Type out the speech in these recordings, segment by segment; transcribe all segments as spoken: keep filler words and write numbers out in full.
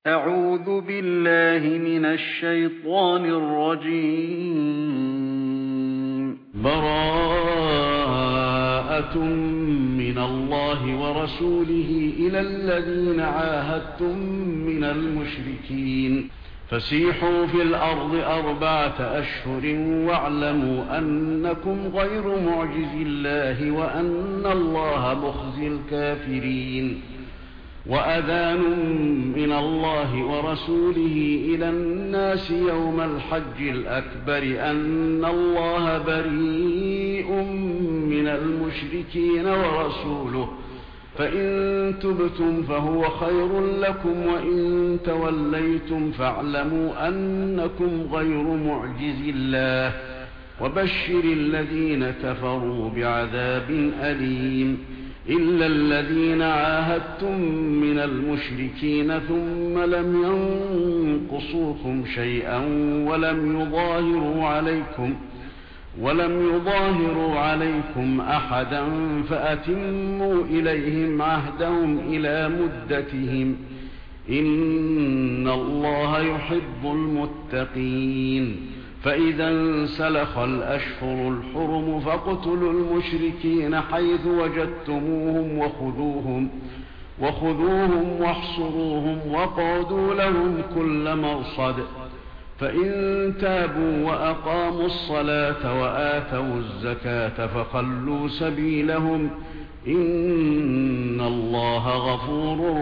أعوذ بالله من الشيطان الرجيم. براءة من الله ورسوله إلى الذين عاهدتم من المشركين فسيحوا في الأرض أربعة أشهر واعلموا أنكم غير معجز الله وأن الله مخزي الكافرين. وأذان من الله ورسوله إلى الناس يوم الحج الأكبر أن الله بريء من المشركين ورسوله فإن تبتم فهو خير لكم وإن توليتم فاعلموا أنكم غير معجز الله وبشر الذين كفروا بعذاب أليم. إلا الذين عاهدتم من المشركين ثم لم ينقصوكم شيئا ولم يظاهروا عليكم ولم يظاهروا عليكم أحدا فأتموا إليهم عهدهم إلى مدتهم إن الله يحب المتقين. فإذا انسلخ الأشهر الحرم فاقتلوا المشركين حيث وجدتموهم وخذوهم وخذوهم واحصروهم واقعدوا لهم كل مرصد. فإن تابوا وأقاموا الصلاة وآتوا الزكاة فخلوا سبيلهم إن الله غفور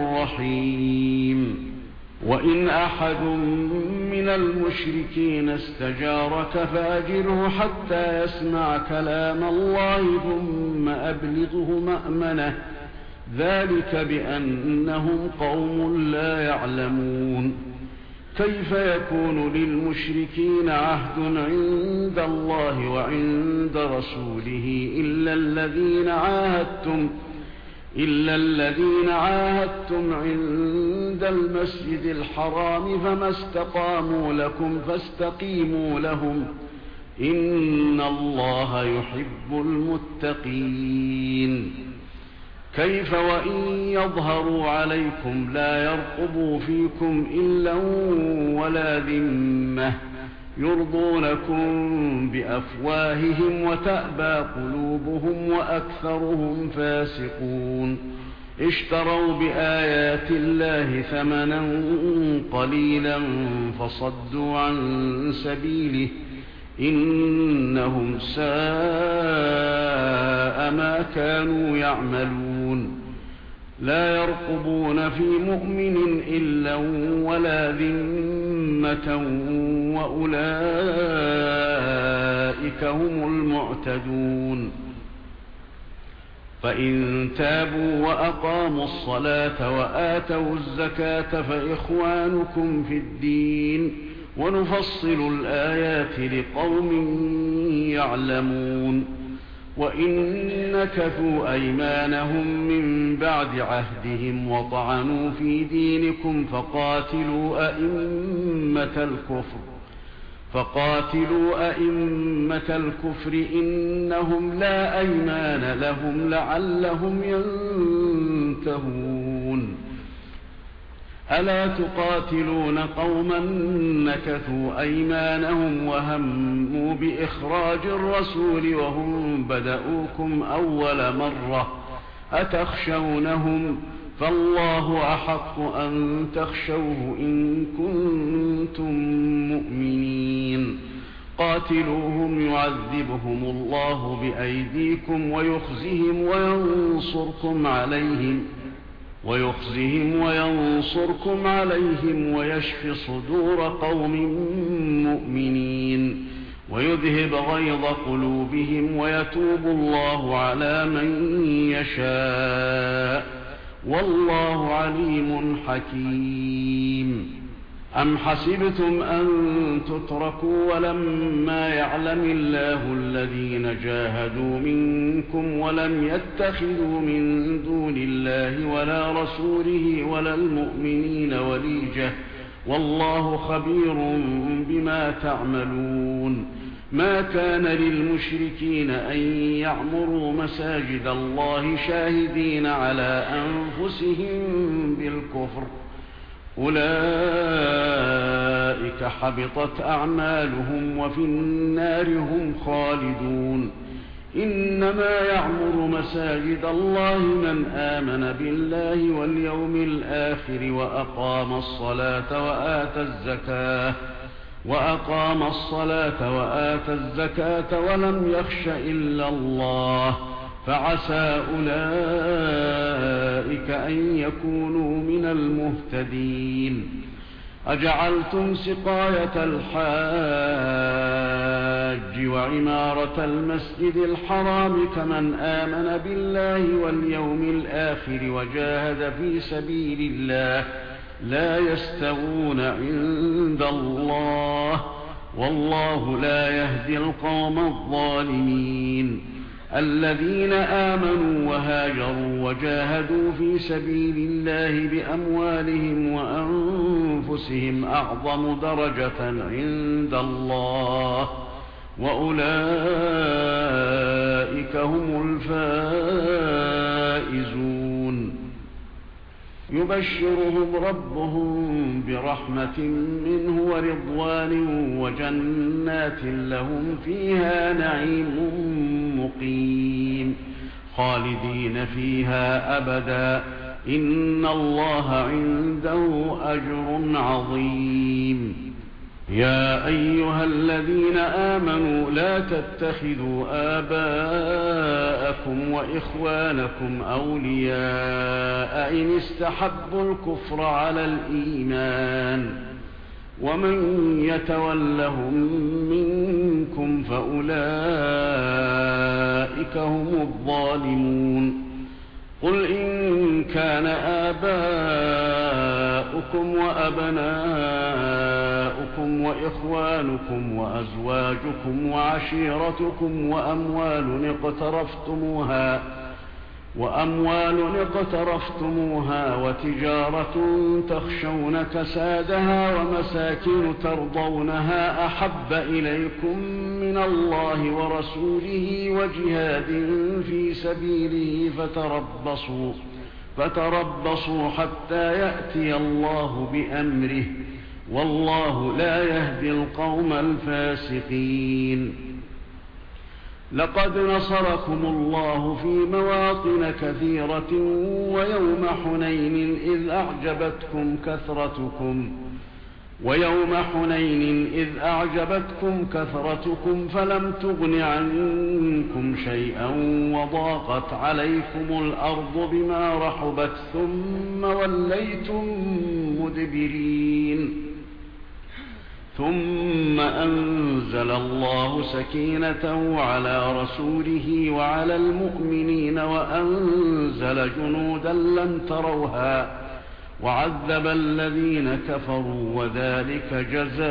رحيم. وإن أحد من المشركين استجارك فأجره حتى يسمع كلام الله ثم أبلغه مأمنه ذلك بأنهم قوم لا يعلمون. كيف يكون للمشركين عهد عند الله وعند رسوله إلا الذين عاهدتم إلا الذين عاهدتم عند المسجد الحرام فما استقاموا لكم فاستقيموا لهم إن الله يحب المتقين. كيف وإن يظهروا عليكم لا يرقبوا فيكم إلا ولا ذمة يرضونكم بأفواههم وتأبى قلوبهم وأكثرهم فاسقون. اشتروا بآيات الله ثمنا قليلا فصدوا عن سبيله إنهم ساء ما كانوا يعملون. لا يرقبون في مؤمن إلا ولا ذمة وأولئك هم المعتدون. فإن تابوا وأقاموا الصلاة وآتوا الزكاة فإخوانكم في الدين ونفصل الآيات لقوم يعلمون. وإن نكثوا أيمانهم من بعد عهدهم وطعنوا في دينكم فقاتلوا أئمة الكفر فقاتلوا أئمة الكفر إنهم لا أيمان لهم لعلهم ينتهون. ألا تقاتلون قوما نكثوا أيمانهم وهموا بإخراج الرسول وهم بدؤوكم أول مرة أتخشونهم فالله أحق أن تخشوه إن كنتم مؤمنين. قاتلوهم يعذبهم الله بأيديكم ويخزهم وينصركم عليهم ويخزهم وينصركم عليهم ويشف صدور قوم مؤمنين ويذهب غيظ قلوبهم ويتوب الله على من يشاء والله عليم حكيم. أم حسبتم أن تتركوا ولما يعلم الله الذين جاهدوا منكم ولم يتخذوا من دون الله ولا رسوله ولا المؤمنين وليجة والله خبير بما تعملون. ما كان للمشركين أن يعمروا مساجد الله شاهدين على أنفسهم بالكفر أولئك حبطت أعمالهم وفي النار هم خالدون. إنما يعمر مساجد الله من آمن بالله واليوم الآخر وأقام الصلاة وآتى الزكاة وأقام الصلاة وآتى الزكاة ولم يخش إلا الله فعسى أولئك أن يكونوا من المهتدين. أجعلتم سقاية الحاج وعمارة المسجد الحرام كمن آمن بالله واليوم الآخر وجاهد في سبيل الله لا يستوون عند الله والله لا يهدي القوم الظالمين. الذين آمنوا وهاجروا وجاهدوا في سبيل الله بأموالهم وأنفسهم أعظم درجة عند الله وأولئك هم الفائزون. يبشرهم ربهم برحمة منه ورضوان وجنات لهم فيها نعيم مقيم خالدين فيها أبدا إن الله عنده أجر عظيم. يا أيها الذين آمنوا لا تتخذوا آباءكم وإخوانكم أولياء إن استحبوا الكفر على الإيمان ومن يتولهم منكم فأولئك هم الظالمون. قل إن كان آباؤكم وأبناؤكم وإخوانكم وأزواجكم وعشيرتكم وأموال اقترفتموها وأموال اقترفتموها وتجارة تخشون كسادها ومساكن ترضونها أحب إليكم من الله ورسوله وجهاد في سبيله فتربصوا فتربصوا حتى يأتي الله بأمره والله لا يهدي القوم الفاسقين. لقد نصركم الله في مواطن كثيرة ويوم حنين إذ أعجبتكم كثرتكم ويوم حنين إذ أعجبتكم كثرتكم فلم تغن عنكم شيئا وضاقت عليكم الأرض بما رحبت ثم وليتم مدبرين. ثم أنزل الله سكينته على رسوله وعلى المؤمنين وأنزل جنودا لم تروها وعذب الذين كفروا وذلك جزاء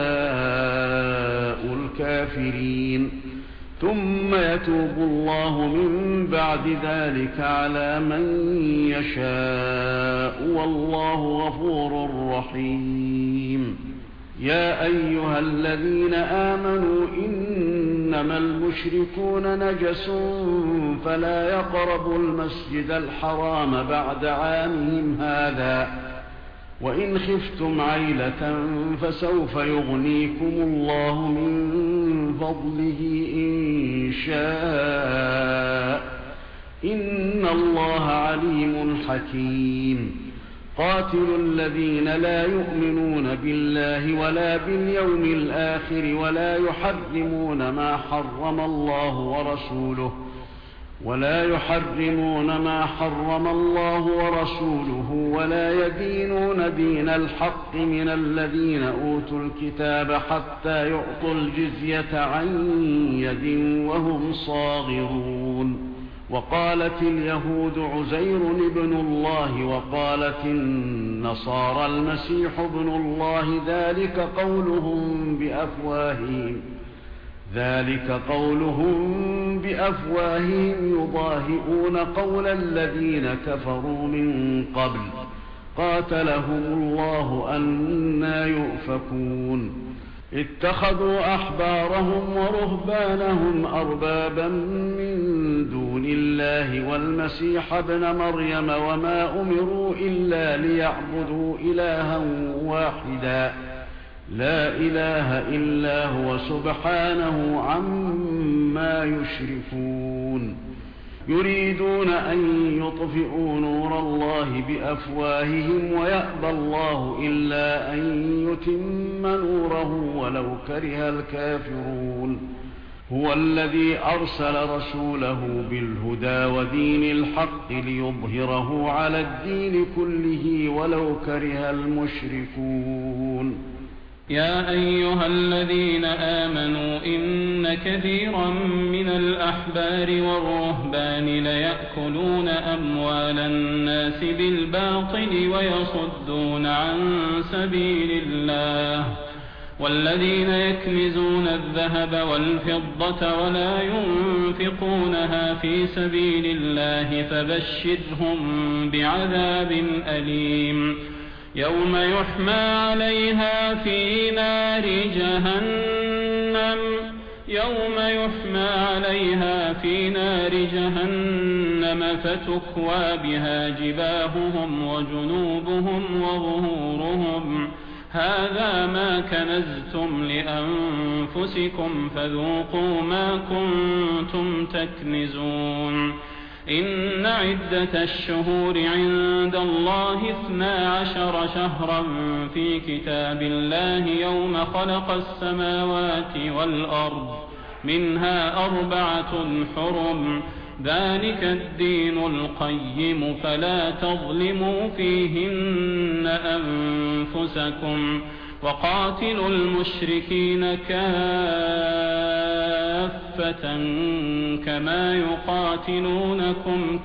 الكافرين. ثم يتوب الله من بعد ذلك على من يشاء والله غفور رحيم. يا أيها الذين آمنوا إنما المشركون نجس فلا يقربوا المسجد الحرام بعد عامهم هذا وإن خفتم عيلة فسوف يغنيكم الله من فضله إن شاء إن الله عليم حكيم. قاتلوا الذين لا يؤمنون بالله ولا باليوم الآخر ولا يحرمون ما حرم الله ورسوله ولا يحرمون ما حرم الله ورسوله ولا يدينون دين الحق من الذين أوتوا الكتاب حتى يعطوا الجزية عن يد وهم صاغرون. وقالت اليهود عزير ابن الله وقالت النصارى المسيح ابن الله ذلك قولهم بأفواههم ذلك قولهم بأفواههم يضاهئون قول الذين كفروا من قبل قاتلهم الله أنى يؤفكون. اتخذوا أحبارهم ورهبانهم أربابا من دون الله والمسيح ابن مريم وما أمروا إلا ليعبدوا إلها واحدا لا إله إلا هو سبحانه عما يشركون يريدون أن يطفئوا نور الله بأفواههم ويأبى الله إلا أن يتم نوره ولو كره الكافرون هو الذي أرسل رسوله بالهدى ودين الحق ليظهره على الدين كله ولو كره المشركون يا أيها الذين آمنوا إن كثيرا من الأحبار والرهبان ليأكلون أموال الناس بالباطل ويصدون عن سبيل الله والذين يكنزون الذهب والفضة ولا ينفقونها في سبيل الله فبشرهم بعذاب أليم يوم يحمى عليها في نار جهنم يوم يحمى عليها في نار جهنم فتكوى بها جباههم وجنوبهم وظهورهم هذا ما كنزتم لأنفسكم فذوقوا ما كنتم تكنزون إن عدة الشهور عند الله اثنا عشر شهرا في كتاب الله يوم خلق السماوات والأرض منها أربعة حرم ذلك الدين القيم فلا تظلموا فيهن أنفسكم وقاتلوا المشركين كافة كما يقاتلونكم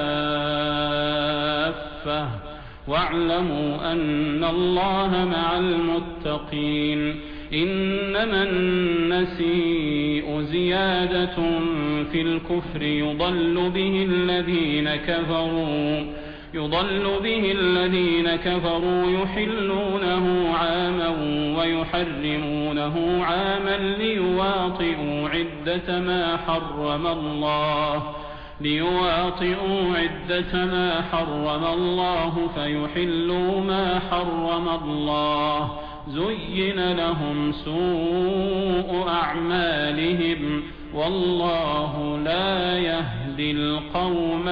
كافة واعلموا أن الله مع المتقين إنما النسيء زيادة في الكفر يضل به الذين كفروا يضل به الذين كفروا يحلونه عاما ويحرمونه عاما ليواطئوا عدة ما حرم الله ليواطئوا عدة ما حرم الله فيحلوا ما حرم الله زين لهم سوء أعمالهم والله لا يهدي القوم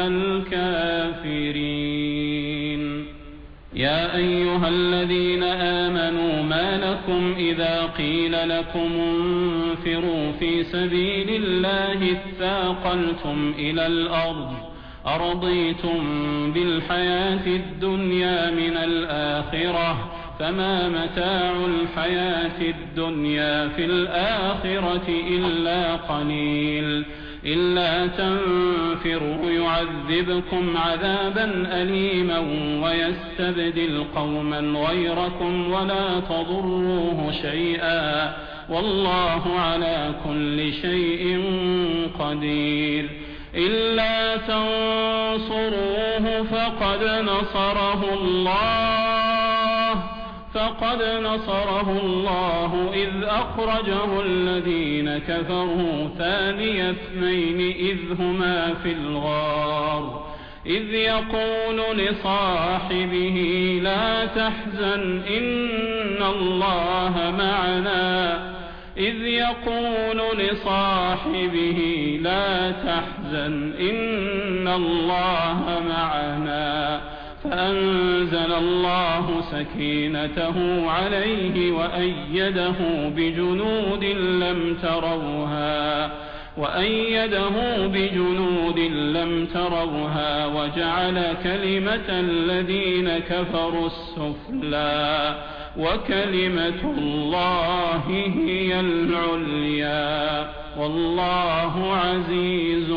الكافرين يا أيها الذين آمنوا ما لكم إذا قيل لكم انفروا في سبيل الله اثاقلتم إلى الأرض أرضيتم بالحياة الدنيا من الآخرة فما متاع الحياة الدنيا في الآخرة إلا قليل إلا تنفروا يعذبكم عذابا أليما ويستبدل قوما غيركم ولا تضروه شيئا والله على كل شيء قدير إلا تنصروه فقد نصره الله فقد نصره الله إذ أخرجه الذين كفروا ثاني اثنين إذ هما في الغار إذ يقول لصاحبه لا تحزن إن الله معنا إذ يقول لصاحبه لا تحزن إن الله معنا فأنزل الله سكينته عليه وأيده بجنود لم تروها وأيده بجنود لم تروها وجعل كلمة الذين كفروا السفلى وكلمة الله هي العليا والله عزيز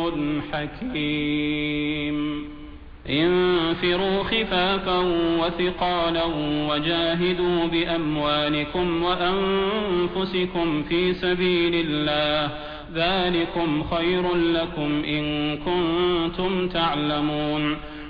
حكيم انفروا خفافا وثقالا وجاهدوا بأموالكم وأنفسكم في سبيل الله ذلكم خير لكم إن كنتم تعلمون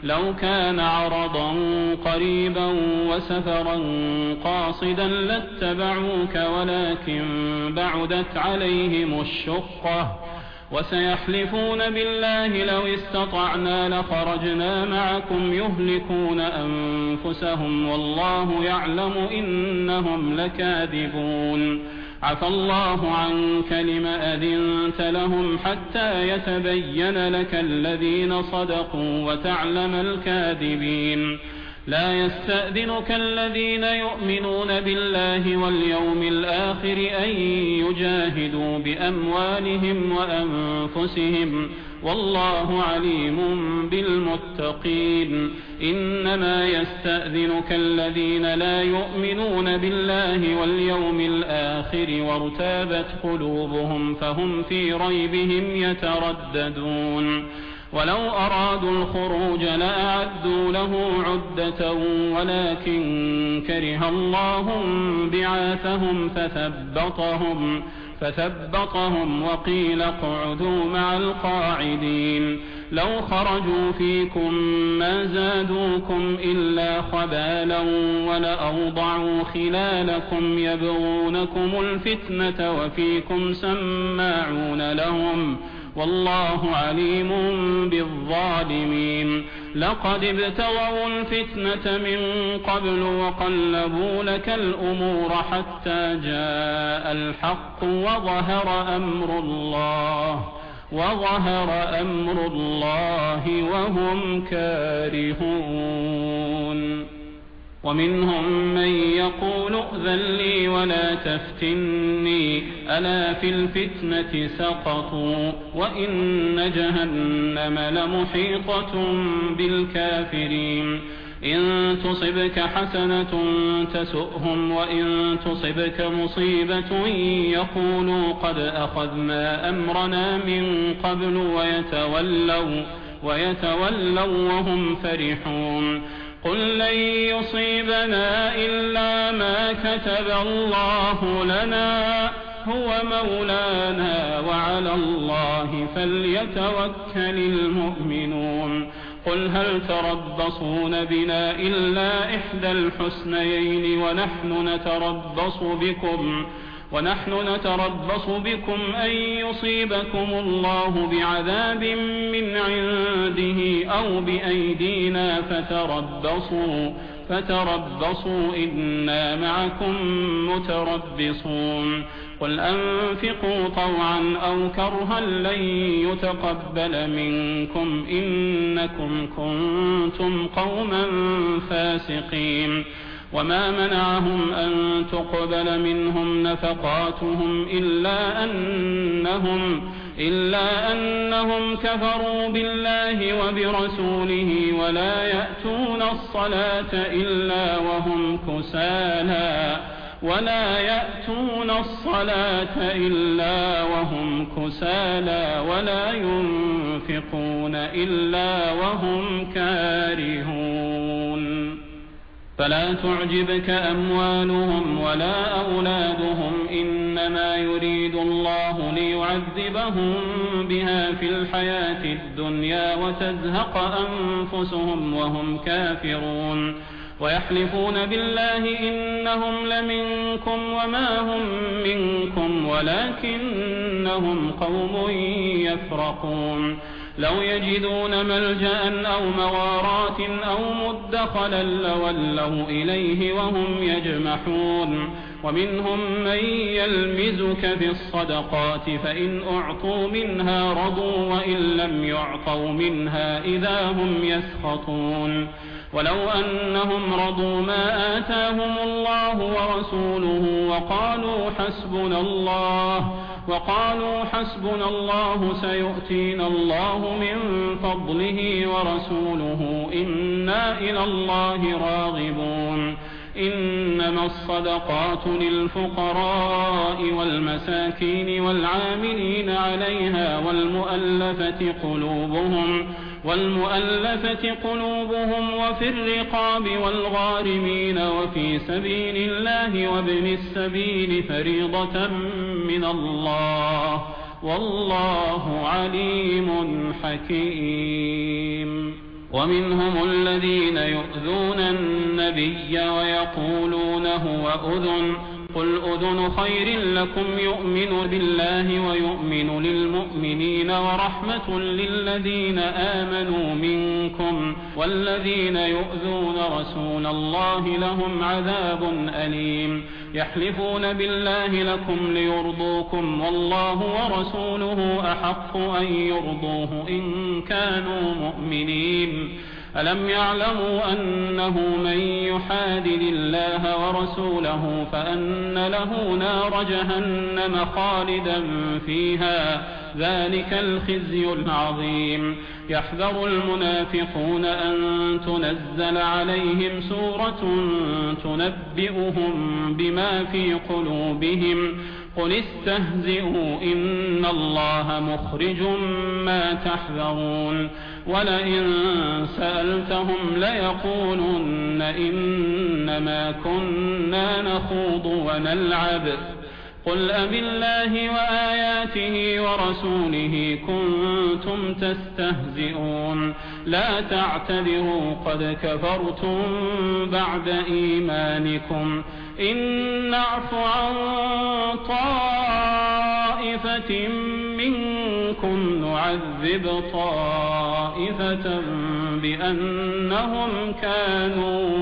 لو كان عرضا قريبا وسفرا قاصدا لاتبعوك ولكن بعدت عليهم الشقة وسيحلفون بالله لو استطعنا لخرجنا معكم يهلكون أنفسهم والله يعلم إنهم لكاذبون عفى الله عنك لم أذنت لهم حتى يتبين لك الذين صدقوا وتعلم الكاذبين لا يستأذنك الذين يؤمنون بالله واليوم الآخر أن يجاهدوا بأموالهم وأنفسهم والله عليم بالمتقين إنما يستأذنك الذين لا يؤمنون بالله واليوم الآخر وارتابت قلوبهم فهم في ريبهم يترددون ولو أرادوا الخروج لأعدوا له عدة ولكن كره الله بعاثهم فثبطهم فثبطهم وقيل اقعدوا مع القاعدين لو خرجوا فيكم ما زادوكم إلا خبالا ولأوضعوا خلالكم يبغونكم الفتنة وفيكم سماعون لهم والله عليم بالظالمين لقد ابتغوا الفتنة من قبل وقلبوا لك الأمور حتى جاء الحق وظهر أمر الله وظهر أمر الله وهم كارهون ومنهم من يقول ائذن لي ولا تفتني ألا في الفتنة سقطوا وإن جهنم لمحيطة بالكافرين إن تصبك حسنة تسؤهم وإن تصبك مصيبة يقولوا قد أخذنا أمرنا من قبل ويتولوا, ويتولوا وهم فرحون قل لن يصيبنا إلا ما كتب الله لنا هو مولانا وعلى الله فليتوكل المؤمنون قل هل تربصون بنا إلا إحدى الحسنيين ونحن نتربص بكم ونحن نتربص بكم أن يصيبكم الله بعذاب من عنده أو بأيدينا فتربصوا فتربصوا إنا معكم متربصون قل أنفقوا طوعا أو كرها لن يتقبل منكم إنكم كنتم قوما فاسقين وما منعهم أن تقبل منهم نفقاتهم إلا أنهم, إلا أنهم كفروا بالله وبرسوله ولا يأتون الصلاة إلا وهم كسالى ولا يأتون الصلاة إلا وهم كسالى ولا ينفقون إلا وهم كارهون فلا تعجبك أموالهم ولا أولادهم إنما يريد الله ليعذبهم بها في الحياة الدنيا وتزهق أنفسهم وهم كافرون ويحلفون بالله إنهم لمنكم وما هم منكم ولكنهم قوم يفرقون لو يجدون ملجأ أو مغارات أو مدخلا لولوا إليه وهم يجمحون ومنهم من يلمزك في الصدقات فإن أعطوا منها رضوا وإن لم يعطوا منها إذا هم يسخطون ولو أنهم رضوا ما آتاهم الله ورسوله وقالوا حسبنا الله وقالوا حسبنا الله سيؤتينا الله من فضله ورسوله إنا إلى الله راغبون إنما الصدقات للفقراء والمساكين والعاملين عليها والمؤلفة قلوبهم والمؤلفة قلوبهم وفي الرقاب والغارمين وفي سبيل الله وابن السبيل فريضة من الله والله عليم حكيم ومنهم الذين يؤذون النبي ويقولون هو أذن قل أذن خير لكم يؤمن بالله ويؤمن للمؤمنين ورحمة للذين آمنوا منكم والذين يؤذون رسول الله لهم عذاب أليم يحلفون بالله لكم ليرضوكم والله ورسوله أحق أن يرضوه إن كانوا مؤمنين ألم يعلموا أنه من يحادد الله ورسوله فأن له نار جهنم خالدا فيها ذلك الخزي العظيم يحذر المنافقون أن تنزل عليهم سورة تنبئهم بما في قلوبهم قل استهزئوا إن الله مخرج ما تحذرون ولئن سألتهم ليقولن إنما كنا نخوض ونلعب قل أبالله وآياته ورسوله كنتم تستهزئون لا تعتذروا قد كفرتم بعد إيمانكم إن نعف عن طائفة منكم نعذب طائفة بأنهم كانوا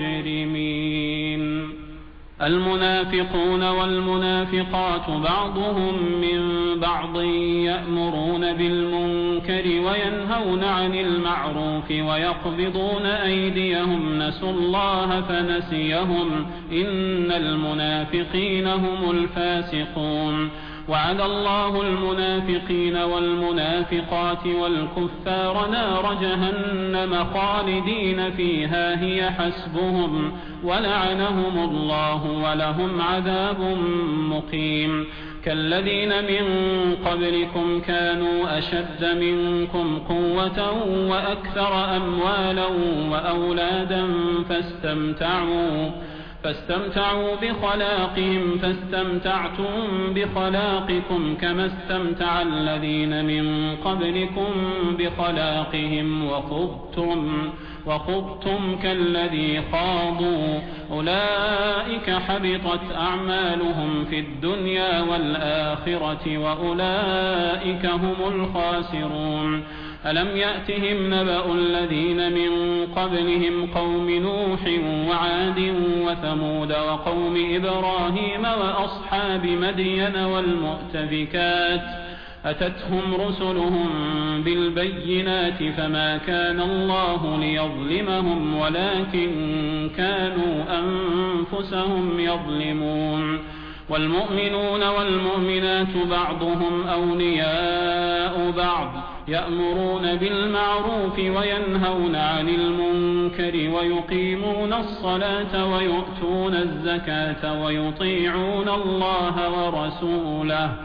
مجرمين المنافقون والمنافقات بعضهم من بعض يأمرون بالمنكر وينهون عن المعروف ويقبضون أيديهم نسوا الله فنسيهم إن المنافقين هم الفاسقون وعد الله المنافقين والمنافقات والكفار نار جهنم خالدين فيها هي حسبهم ولعنهم الله ولهم عذاب مقيم كالذين من قبلكم كانوا أشد منكم قوة وأكثر أموالا وأولادا فاستمتعوا فاستمتعوا بخلاقهم فاستمتعتم بخلاقكم كما استمتع الذين من قبلكم بخلاقهم وخضتم وخضتم كالذي خاضوا أولئك حبطت أعمالهم في الدنيا والآخرة وأولئك هم الخاسرون ألم يأتهم نبأ الذين من قبلهم قوم نوح وعاد وثمود وقوم إبراهيم وأصحاب مدين والمؤتفكات أتتهم رسلهم بالبينات فما كان الله ليظلمهم ولكن كانوا أنفسهم يظلمون والمؤمنون والمؤمنات بعضهم أولياء بعض يأمرون بالمعروف وينهون عن المنكر ويقيمون الصلاة ويؤتون الزكاة ويطيعون الله ورسوله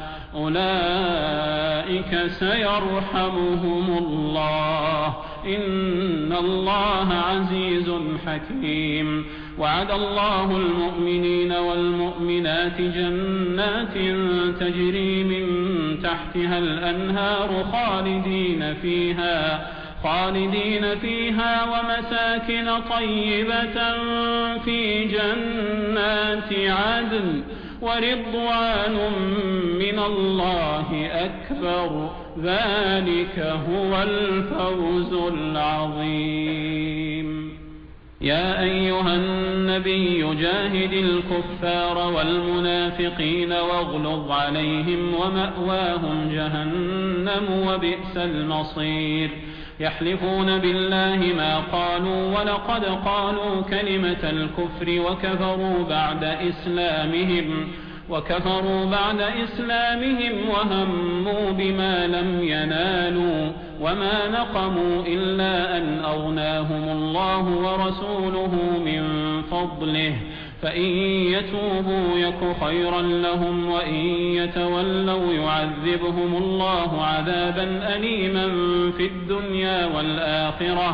أولئك سيرحمهم الله إن الله عزيز حكيم وعد الله المؤمنين والمؤمنات جنات تجري من تحتها الأنهار خالدين فيها خالدين فيها ومساكن طيبة في جنات عدن ورضوان من الله أكبر ذلك هو الفوز العظيم يا أيها النبي جاهد الكفار والمنافقين واغلظ عليهم ومأواهم جهنم وبئس المصير يحلفون بالله ما قالوا ولقد قالوا كلمة الكفر وكفروا بعد إسلامهم وكفروا بعد إسلامهم وهموا بما لم ينالوا وما نقموا إلا أن أغناهم الله ورسوله من فضله فإن يتوبوا يك خيرا لهم وإن يتولوا يعذبهم الله عذابا أليما في الدنيا والآخرة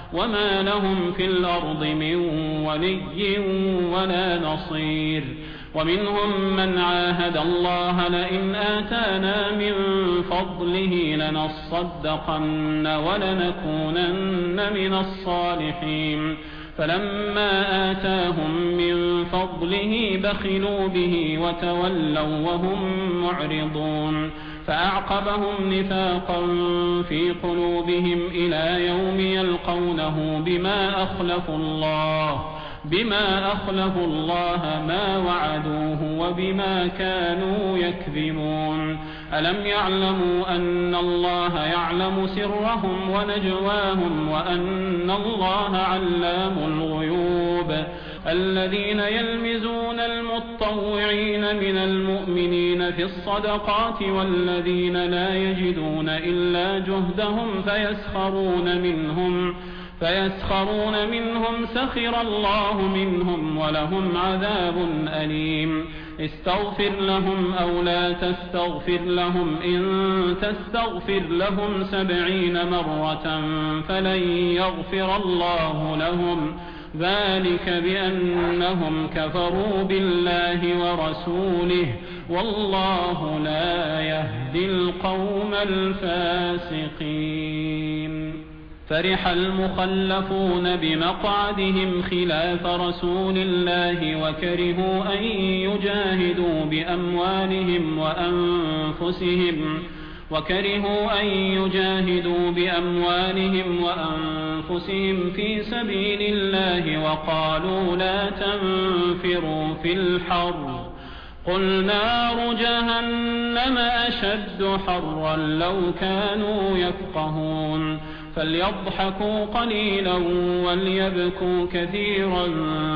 وما لهم في الأرض من ولي ولا نصير. ومنهم من عاهد الله لئن آتانا من فضله لنصدقن ولنكونن من الصالحين، فلما آتاهم من فضله بخلوا به وتولوا وهم معرضون، فأعقبهم نفاقا في قلوبهم إلى يوم يلقونه بما أخلفوا الله بما أخلفوا الله ما وعدوه وبما كانوا يكذبون. ألم يعلموا أن الله يعلم سرهم ونجواهم وأن الله علام الغيوب؟ الذين يلمزون المتطوعين من المؤمنين في الصدقات والذين لا يجدون إلا جهدهم فيسخرون منهم فيسخرون منهم سخر الله منهم ولهم عذاب أليم. استغفر لهم أو لا تستغفر لهم إن تستغفر لهم سبعين مرة فلن يغفر الله لهم، ذلك بأنهم كفروا بالله ورسوله والله لا يهدي القوم الفاسقين. فرح المخلفون بمقعدهم خلاف رسول الله وكرهوا أن يجاهدوا بأموالهم وأنفسهم وكرهوا أن يجاهدوا بأموالهم وأنفسهم في سبيل الله وقالوا لا تنفروا في الحر، قل نار جهنم أشد حرا لو كانوا يفقهون. فليضحكوا قليلا وليبكوا كثيرا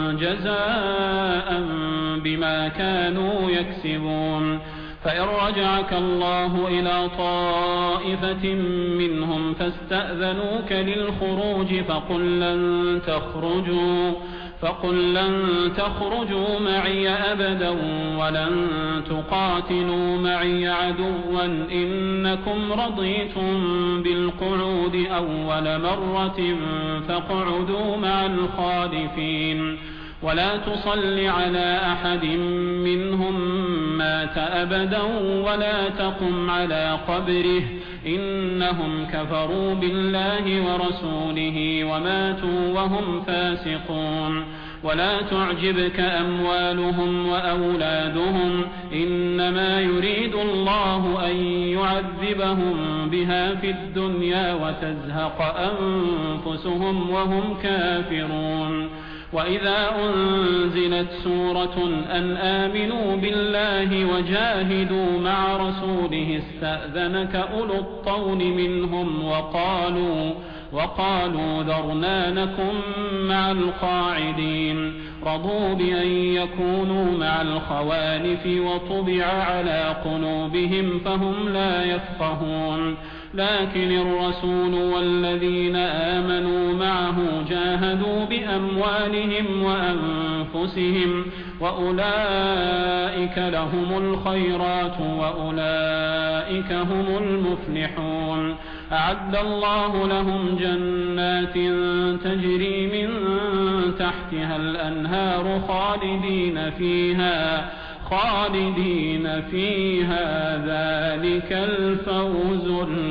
جزاء بما كانوا يكسبون. فإن رجعك الله إلى طائفة منهم فاستأذنوك للخروج فقل لن تخرجوا فقل لن تخرجوا معي أبدا ولن تقاتلوا معي عدوا إنكم رضيتم بالقعود أول مرة فاقعدوا مع الخالفين، ولا تصل على أحد منهم مات أبدا ولا تقم على قبره، إنهم كفروا بالله ورسوله وماتوا وهم فاسقون. ولا تعجبك أموالهم وأولادهم، إنما يريد الله أن يعذبهم بها في الدنيا وتزهق أنفسهم وهم كافرون. وإذا أنزلت سورة أن آمنوا بالله وجاهدوا مع رسوله استأذنك أولو الطول منهم وقالوا وقالوا ذرنا نكن مع القاعدين، رضوا بأن يكونوا مع الخوالف وطبع على قلوبهم فهم لا يفقهون. لكن الرسول والذين آمنوا معه جاهدوا بأموالهم وأنفسهم وأولئك لهم الخيرات وأولئك هم المفلحون. أعد الله لهم جنات تجري من تحتها الأنهار خالدين فيها خالدين فيها ذلك الفوز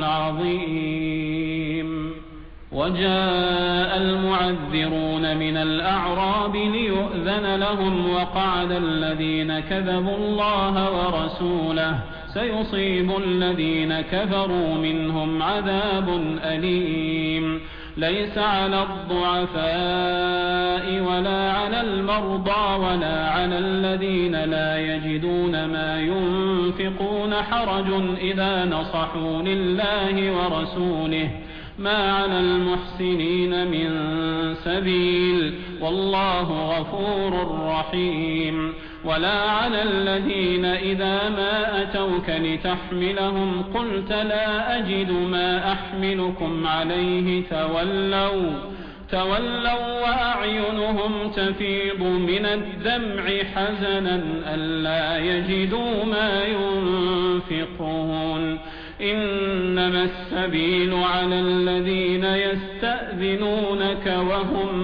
العظيم. وجاء المعذرون من الأعراب ليؤذن لهم وقعد الذين كذبوا الله ورسوله سيصيب الذين كفروا منهم عذاب أليم. ليس على الضعفاء ولا على المرضى ولا على الذين لا يجدون ما ينفقون حرج إذا نصحوا لله ورسوله، ما على المحسنين من سبيل والله غفور رحيم. ولا على الذين إذا ما أتوك لتحملهم قلت لا أجد ما أحملكم عليه تولوا تولوا وأعينهم تفيض من الدمع حزنا ألا يجدوا ما ينفقون. إنما السبيل على الذين يستأذنونك وهم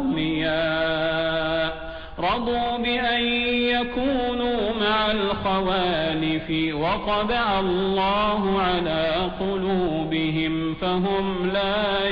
أغنياء رضوا بأن يكونوا مع الخوالف وطبع الله على قلوبهم فهم لا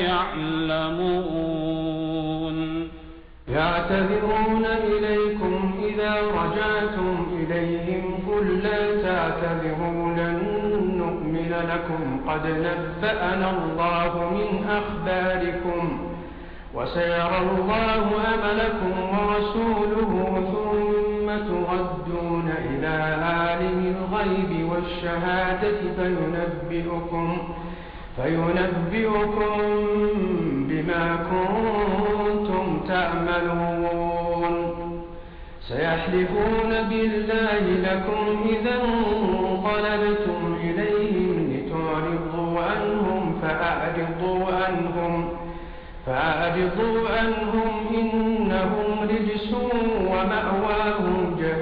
يعلمون. يعتذرون إليكم إذا رجعتم إليهم قل لا تعتذروا لن نؤمن لكم قد نبأنا الله من أخباركم وسيرى الله عملكم ورسوله ثم تردون إلى عالم الغيب والشهادة فينبئكم, فينبئكم بما كنتم تعملون. سيحلفون بالله لكم إذا انقلبتم إليهم لتعرضوا عنهم فأعرضوا عنهم فأعرضوا عنهم إنهم رجس ومأواهم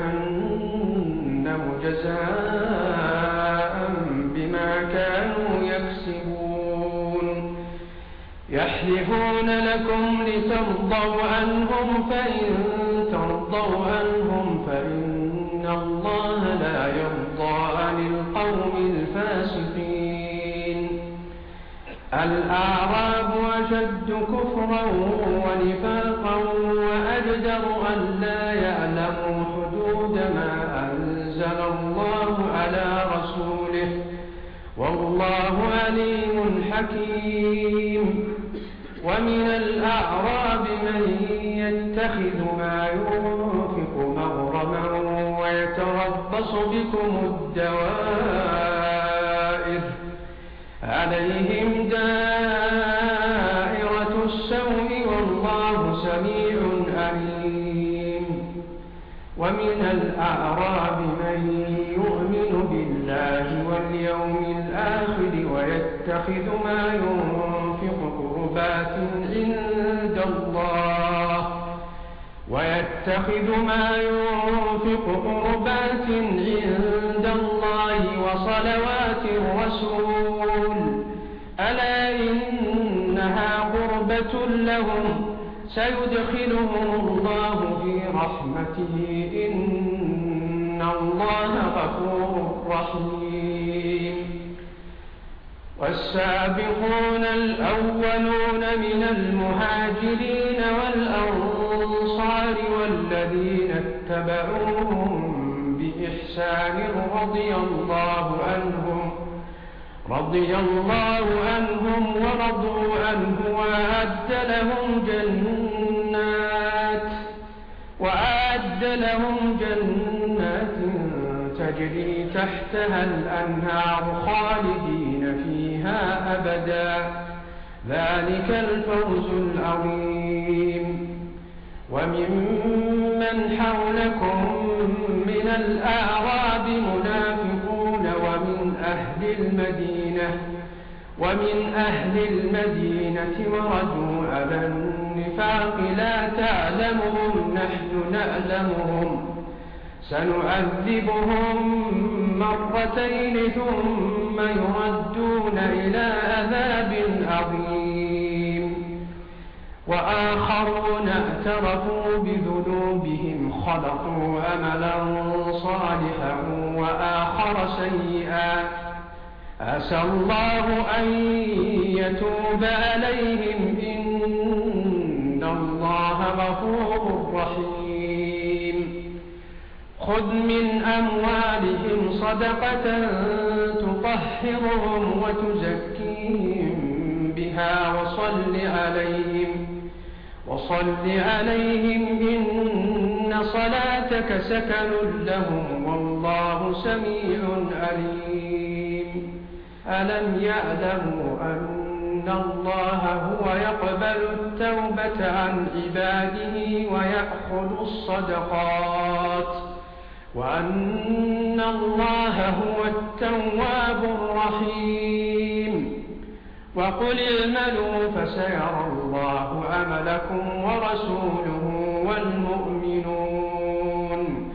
جهنم جزاء بما كانوا يكسبون. يحلفون لكم لترضوا عنهم فإن ترضوا عنهم فإن الله لا يرضى عن القوم الفاسقين. الأعراب أشد كفرا ونفاقا وأجدر أن لا يعلموا حدود ما أنزل الله على رسوله والله عليم حكيم. ومن الأعراب من يتخذ ما ينفق مغرما ويتربص بكم الدوائر عليهم دائرة السوء والله سميع عليم. ومن الأعراب من يؤمن بالله واليوم الآخر ويتخذ ما ينفق قربات عند الله ويتخذ ما ينفق قربات عند الله وصلوات الرسول ألا إنها قربة لهم سيدخلهم الله في رحمته إن الله غفور رحيم. والسابقون الأولون من المهاجرين والأنصار والذين اتبعوهم بإحسان رضي الله عنهم رضي الله عنهم ورضوا عنه وأعد لهم جنات وأعد لهم جنات تجري تحتها الأنهار خالدين فيها أبدا ذلك الفوز العظيم. وممن حولكم من الأعراب منافقون ومن أهل المدينة ومن أهل المدينة مردوا على النفاق لا تعلمهم نحن نعلمهم سنعذبهم مرتين ثم يردون إلى عذاب عظيم. وآخرون اعترفوا بذنوبهم خلقوا عملا صالحا وآخر سيئا عسى الله أن يتوب عليهم إن الله غفور رحيم. خذ من أموالهم صدقة تطهرهم وتزكيهم بها وصل عليهم وصل عليهم إن صلاتك سكن لهم والله سميع عليم. ألم يعلموا أن الله هو يقبل التوبة عن عباده ويأخذ الصدقات وأن الله هو التواب الرحيم. وقل اعملوا فسيرى الله عملكم ورسوله والمؤمنون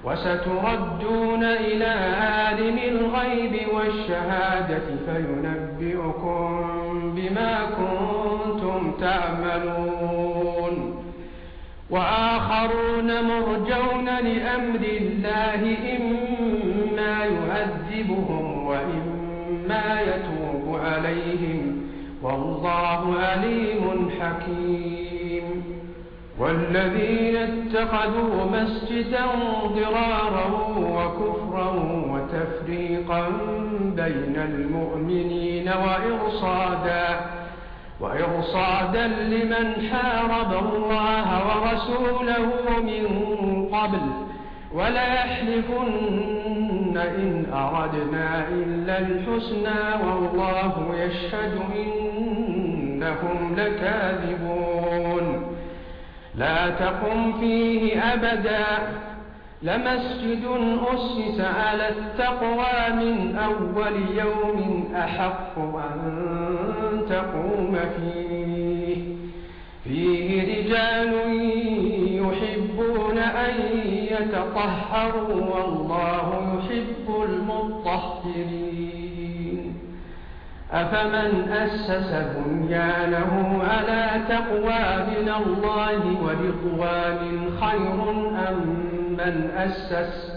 وستردون إلى عالم الغيب والشهادة فينبئكم بما كنتم تعملون وآخرون مرجون لأمر الله إما يعذبهم وإما يتوب عليهم والله عليم حكيم والذين اتخذوا مسجدا ضرارا وكفرا وتفريقا بين المؤمنين وإرصادا وإرصادا لمن حارب الله ورسوله من قبل ولا يحلفن إن أردنا إلا الحسنى والله يشهد إنهم لكاذبون لا تقم فيه أبدا لمسجد أسس على التقوى من أول يوم أحق أن تقوم فيه فيه رجال يحبون أن يتطهروا والله يحب المطهرين أفمن أسس بنيانه على تقوى من الله ورضوان خير أم من أسس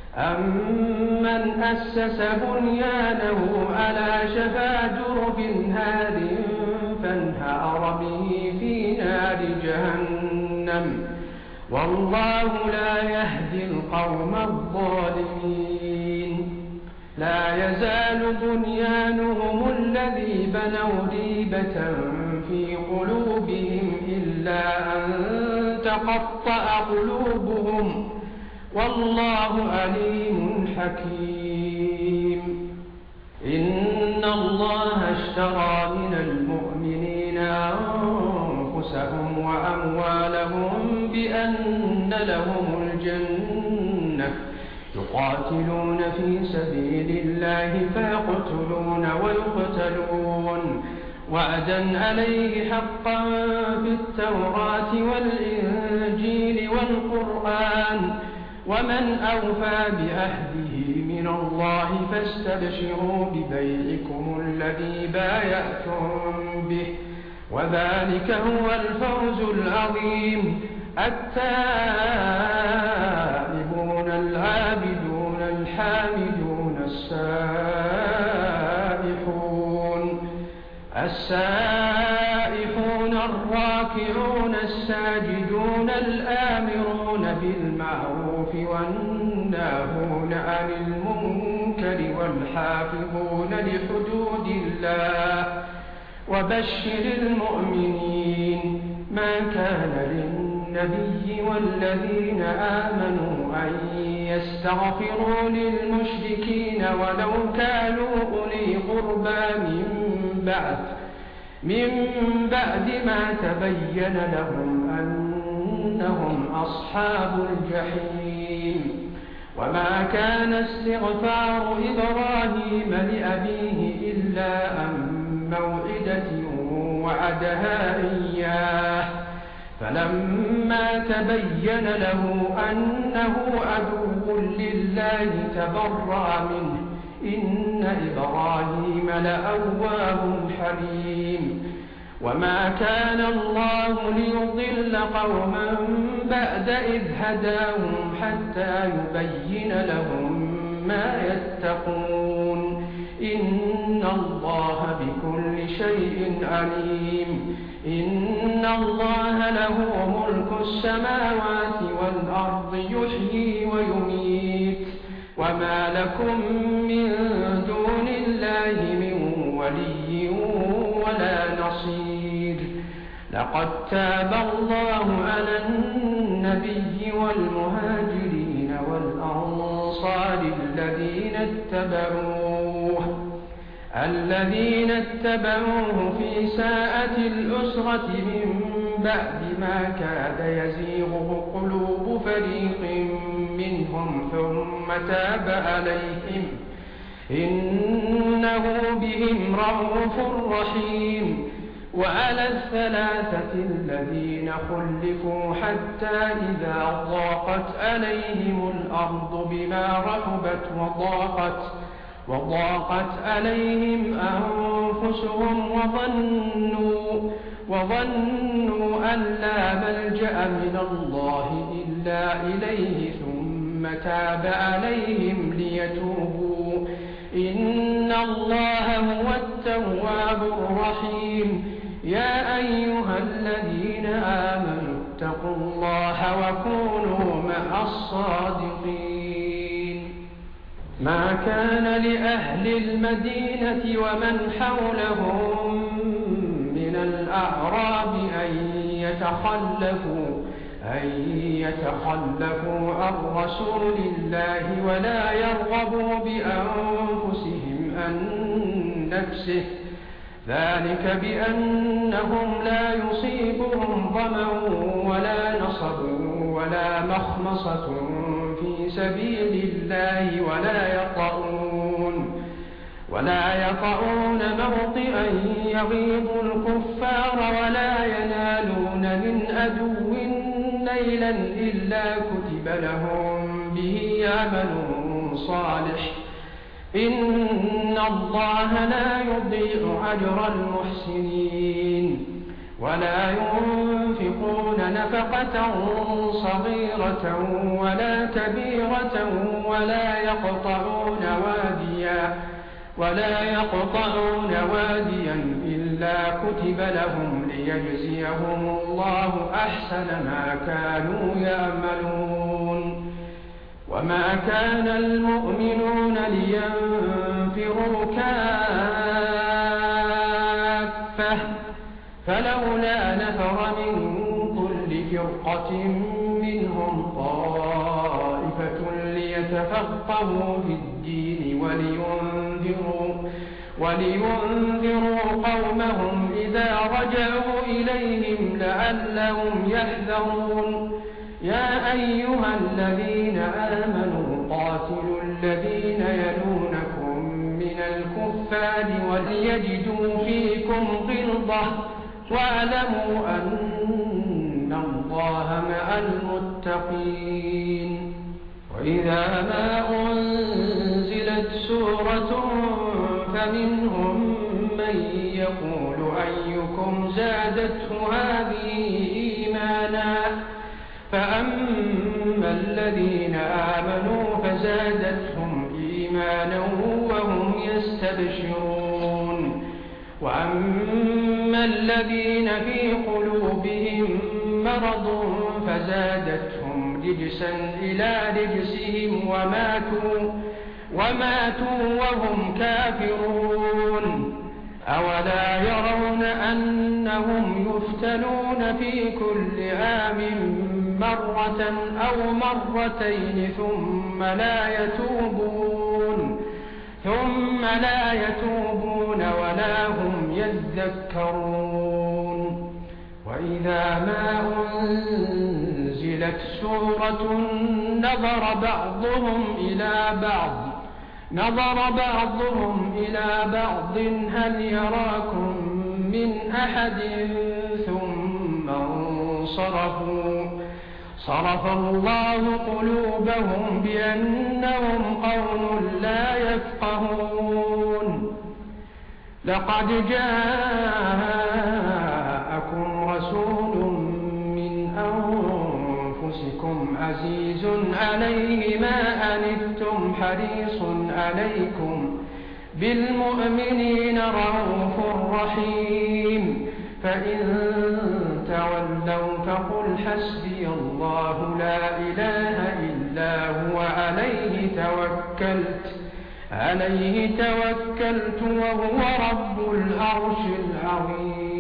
أمن أسس بنيانه على شفا جرف هار فانهار به في نار جهنم والله لا يهدي القوم الظالمين لا يزال بنيانهم الذي بنوا ريبة في قلوبهم إلا أن تقطع قلوبهم والله عليم حكيم إن الله اشترى من المؤمنين أنفسهم وأموالهم بأن لهم الجنة يقاتلون في سبيل الله فيقتلون ويقتلون وعدا عليه حقا في التوراة والإنجيل والقرآن ومن أوفى بعهده من الله فاستبشروا ببيعكم الذي بايعتم به وذلك هو الفوز العظيم التائبون العابدون الحامدون السائحون السائحون الراكعون الساجدون الآمرون بالمعروف والناهون عن المنكر والحافظون لحدود الله وبشر المؤمنين ما كان للنبي والذين آمنوا أن يستغفروا للمشركين ولو كانوا أولي قربى من بعد من بعد ما تبين لهم أنهم أصحاب الجحيم وما كان استغفار إبراهيم لأبيه إلا عن موعدة وعدها إياه فلما تبين له أنه عدو لله تبرأ منه إن إبراهيم لأواه حليم وما كان الله ليضل قوما بعد إذ هداهم حتى يبين لهم ما يتقون إن الله بكل شيء عليم إن الله له ملك السماوات والأرض يحيي ويميت وما لكم من دون الله من ولي ولا نصير لقد تاب الله على النبي والمهاجرين والأنصار الذين اتبعوه الذين اتبعوه في ساعة العسرة من بعد ما كاد يزيغ قلوب فريق منهم ثم تاب عليهم إنه بهم رءوف رحيم وعلى الثلاثة الذين خلفوا حتى إذا ضاقت عليهم الأرض بما رحبت وضاقت وضاقت عليهم أنفسهم وظنوا وظنوا أن لا ملجأ من الله إلا إليه ثم تاب عليهم ليتوبوا إن الله هو التواب الرحيم يا أيها الذين آمنوا اتقوا الله وكونوا مع الصادقين ما كان لأهل المدينة ومن حولهم من الأعراب أن يتخلفوا أن يتخلفوا عن رسول الله ولا يرغبوا بأنفسهم عن نفسه ذلك بأنهم لا يصيبهم ظمأ ولا نصب ولا مخمصة في سبيل الله ولا يطؤون ولا يطؤون موطئا يغيظ الكفار ولا ينالون من عدو نيلا إلا كتب لهم به عمل صالح إن الله لا يضيع أجر المحسنين ولا ينفقون نفقة صغيرة ولا كبيرة ولا يقطعون واديا ولا يقطعون واديا إلا كتب لهم ليجزيهم الله أحسن ما كانوا يعملون وما كان المؤمنون لينفروا كافة فلولا نفر من كل فرقة منهم طائفة ليتفقهوا في الدين ولينذروا ولينذروا قومهم إذا رجعوا إليهم لعلهم يحذرون يا أيها الذين آمنوا قاتلوا الذين يلونكم من الكفار وليجدوا فيكم غلظة واعلموا أن الله مع المتقين وإذا ما أنزلت سورة فمنهم من يقول أيكم زادته هذه إيمانا فأما الذين آمنوا فزادتهم إيمانا وهم يستبشرون وأما الذين في قلوبهم مرض فزادتهم رجسا إلى رجسهم وماتوا وماتوا وهم كافرون أولا يرون أنهم يفتنون في كل عام مرة أو مرتين ثم لا يتوبون ثم لا يتوبون ولا هم يذكرون وإذا ما أنزلت سورة نظر بعضهم إلى بعض نظر بعضهم إلى بعض هل يراكم من أحد ثم انصرفوا صرف الله قلوبهم بأنهم قوم لا يفقهون لقد جاءكم رسول من أنفسكم عزيز عليه ما أنتم حريص عليكم بالمؤمنين رؤوف رحيم فإن تولوا فقل حسبي الله لا إله إلا هو عليه توكلت عليه توكلت وهو رب العرش العظيم